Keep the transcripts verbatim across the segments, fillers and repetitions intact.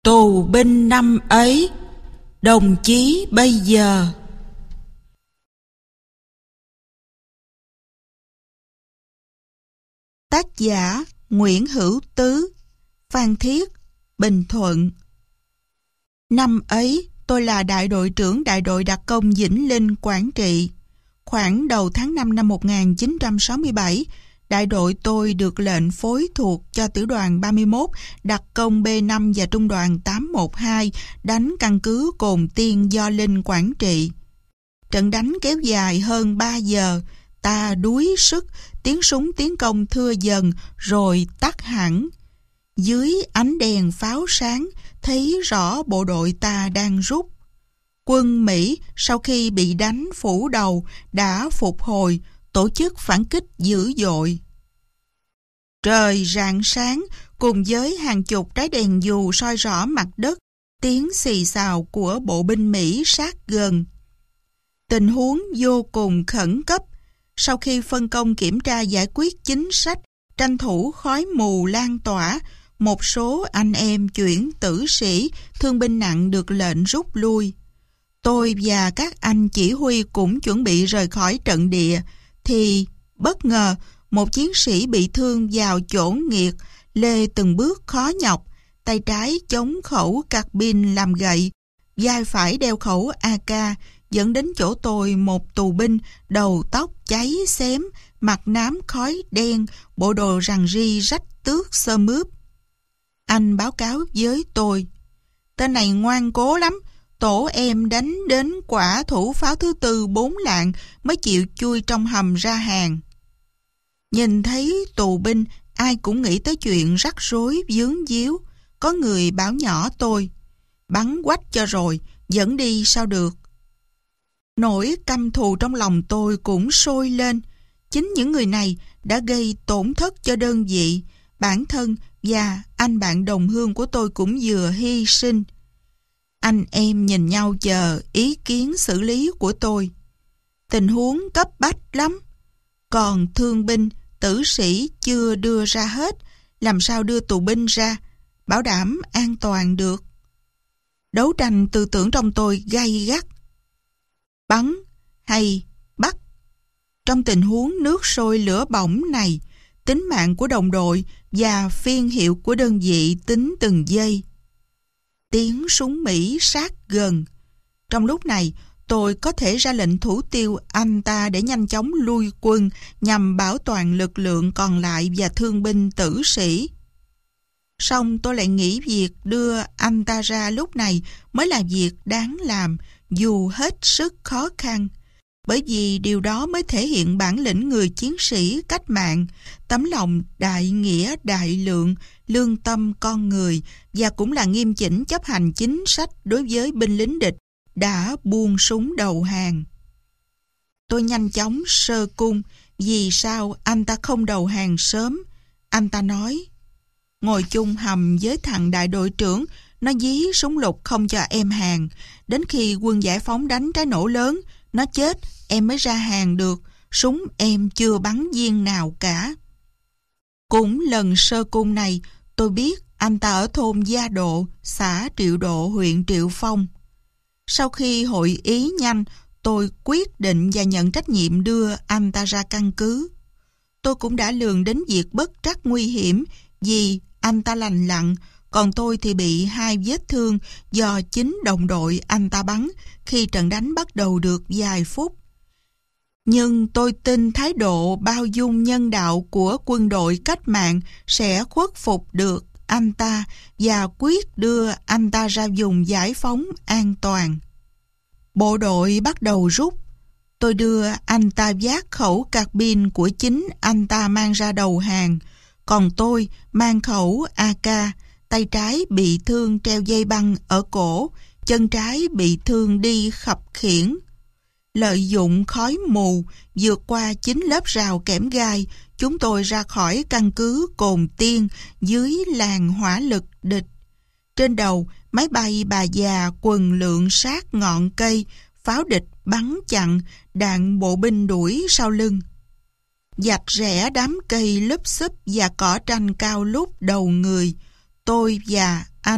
Tù binh năm ấy, đồng chí bây giờ. Tác giả Nguyễn Hữu Tứ, Phan Thiết, Bình Thuận. Năm ấy, tôi là đại đội trưởng đại đội đặc công Vĩnh Linh, Quảng Trị. Khoảng đầu tháng năm năm một nghìn chín trăm sáu mươi bảy, đại đội tôi được lệnh phối thuộc cho tiểu đoàn ba mươi mốt, đặc công B năm và trung đoàn tám một hai đánh căn cứ Cồn Tiên, Gio Linh, Quảng Trị. Trận đánh kéo dài hơn ba giờ, ta đuối sức, tiếng súng tiến công thưa dần rồi tắt hẳn. Dưới ánh đèn pháo sáng, thấy rõ bộ đội ta đang rút. Quân Mỹ sau khi bị đánh phủ đầu đã phục hồi, tổ chức phản kích dữ dội. Trời rạng sáng cùng với hàng chục trái đèn dù soi rõ mặt đất, tiếng xì xào của bộ binh Mỹ sát gần. Tình huống vô cùng khẩn cấp. Sau khi phân công kiểm tra giải quyết chính sách, tranh thủ khói mù lan tỏa, một số anh em chuyển tử sĩ, thương binh nặng được lệnh rút lui. Tôi và các anh chỉ huy cũng chuẩn bị rời khỏi trận địa, thì bất ngờ một chiến sĩ bị thương vào chỗ nghiệt, lê từng bước khó nhọc, tay trái chống khẩu carbine làm gậy, vai phải đeo khẩu a ca, dẫn đến chỗ tôi một tù binh, đầu tóc cháy xém, mặt nám khói đen, bộ đồ rằn ri rách tước xơ mướp. Anh báo cáo với tôi: tên này ngoan cố lắm, tổ em đánh đến quả thủ pháo thứ tư bốn lạng mới chịu chui trong hầm ra hàng. Nhìn thấy tù binh, ai cũng nghĩ tới chuyện rắc rối vướng víu. Có người bảo nhỏ tôi: bắn quách cho rồi, dẫn đi sao được. Nỗi căm thù trong lòng tôi cũng sôi lên. Chính những người này đã gây tổn thất cho đơn vị, bản thân và anh bạn đồng hương của tôi cũng vừa hy sinh. Anh em nhìn nhau chờ ý kiến xử lý của tôi. Tình huống cấp bách lắm. Còn thương binh, tử sĩ chưa đưa ra hết, làm sao đưa tù binh ra, bảo đảm an toàn được. Đấu tranh tư tưởng trong tôi gay gắt. Bắn hay bắt? Trong tình huống nước sôi lửa bỏng này, tính mạng của đồng đội và phiên hiệu của đơn vị tính từng giây. Tiếng súng Mỹ sát gần. Trong lúc này, tôi có thể ra lệnh thủ tiêu anh ta để nhanh chóng lui quân nhằm bảo toàn lực lượng còn lại và thương binh tử sĩ. Song tôi lại nghĩ việc đưa anh ta ra lúc này mới là việc đáng làm, dù hết sức khó khăn. Bởi vì điều đó mới thể hiện bản lĩnh người chiến sĩ cách mạng, tấm lòng đại nghĩa đại lượng, lương tâm con người, và cũng là nghiêm chỉnh chấp hành chính sách đối với binh lính địch đã buông súng đầu hàng. Tôi nhanh chóng sơ cung, vì sao anh ta không đầu hàng sớm? Anh ta nói: ngồi chung hầm với thằng đại đội trưởng, nó dí súng lục không cho em hàng. Đến khi quân giải phóng đánh trái nổ lớn, nó chết, em mới ra hàng được. Súng em chưa bắn viên nào cả. Cũng lần sơ cung này, tôi biết anh ta ở thôn Gia Độ, xã Triệu Độ, huyện Triệu Phong. Sau khi hội ý nhanh, tôi quyết định và nhận trách nhiệm đưa anh ta ra căn cứ. Tôi cũng đã lường đến việc bất trắc nguy hiểm, vì anh ta lành lặn, còn tôi thì bị hai vết thương do chính đồng đội anh ta bắn khi trận đánh bắt đầu được vài phút. Nhưng tôi tin thái độ bao dung nhân đạo của quân đội cách mạng sẽ khuất phục được anh ta và quyết đưa anh ta ra vùng giải phóng an toàn. Bộ đội bắt đầu rút. Tôi đưa anh ta vác khẩu carbine của chính anh ta mang ra đầu hàng, còn tôi mang khẩu a ca, tay trái bị thương treo dây băng ở cổ, chân trái bị thương đi khập khiễng. Lợi dụng khói mù, vượt qua chín lớp rào kẽm gai, chúng tôi ra khỏi căn cứ Cồn Tiên dưới làn hỏa lực địch. Trên đầu, máy bay bà già quần lượn sát ngọn cây, pháo địch bắn chặn, đạn bộ binh đuổi sau lưng. Dạch rẽ đám cây lúp xúp và cỏ tranh cao lút đầu người. Tôi và anh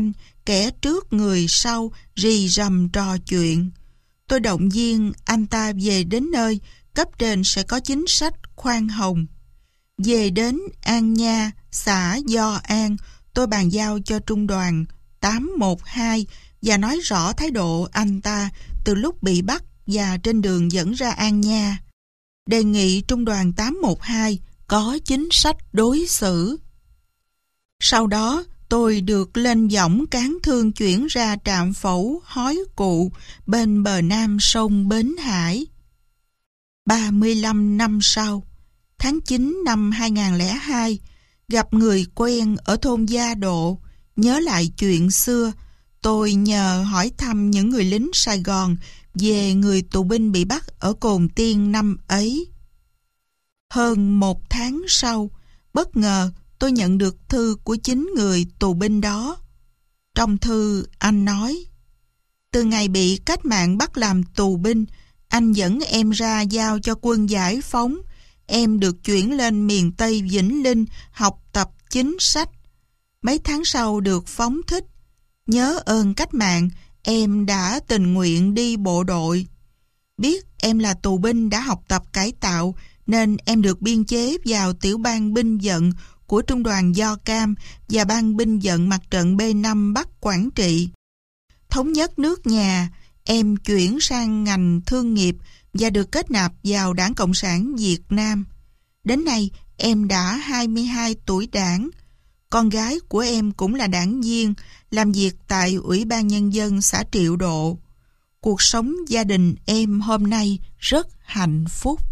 kẻ trước người sau rì rầm trò chuyện. Tôi động viên anh ta về đến nơi, cấp trên sẽ có chính sách khoan hồng. Về đến An Nha, xã Do An, tôi bàn giao cho trung đoàn tám một hai và nói rõ thái độ anh ta từ lúc bị bắt và trên đường dẫn ra An Nha. Đề nghị trung đoàn tám một hai có chính sách đối xử. Sau đó, tôi được lên võng cán thương chuyển ra trạm phẫu Hói Cụ bên bờ nam sông Bến Hải. ba mươi lăm năm sau, tháng chín năm hai nghìn không trăm lẻ hai, gặp người quen ở thôn Gia Độ, nhớ lại chuyện xưa, tôi nhờ hỏi thăm những người lính Sài Gòn về người tù binh bị bắt ở Cồn Tiên năm ấy. Hơn một tháng sau, bất ngờ tôi nhận được thư của chính người tù binh đó. Trong thư, anh nói: từ ngày bị cách mạng bắt làm tù binh, anh dẫn em ra giao cho quân giải phóng. Em được chuyển lên miền Tây Vĩnh Linh học tập chính sách. Mấy tháng sau được phóng thích. Nhớ ơn cách mạng, em đã tình nguyện đi bộ đội. Biết em là tù binh đã học tập cải tạo, nên em được biên chế vào tiểu ban binh vận của trung đoàn Do Cam và ban binh vận mặt trận B năm Bắc Quảng Trị. Thống nhất nước nhà, em chuyển sang ngành thương nghiệp và được kết nạp vào Đảng Cộng sản Việt Nam. Đến nay, em đã hai mươi hai tuổi đảng. Con gái của em cũng là đảng viên, làm việc tại Ủy ban Nhân dân xã Triệu Độ. Cuộc sống gia đình em hôm nay rất hạnh phúc.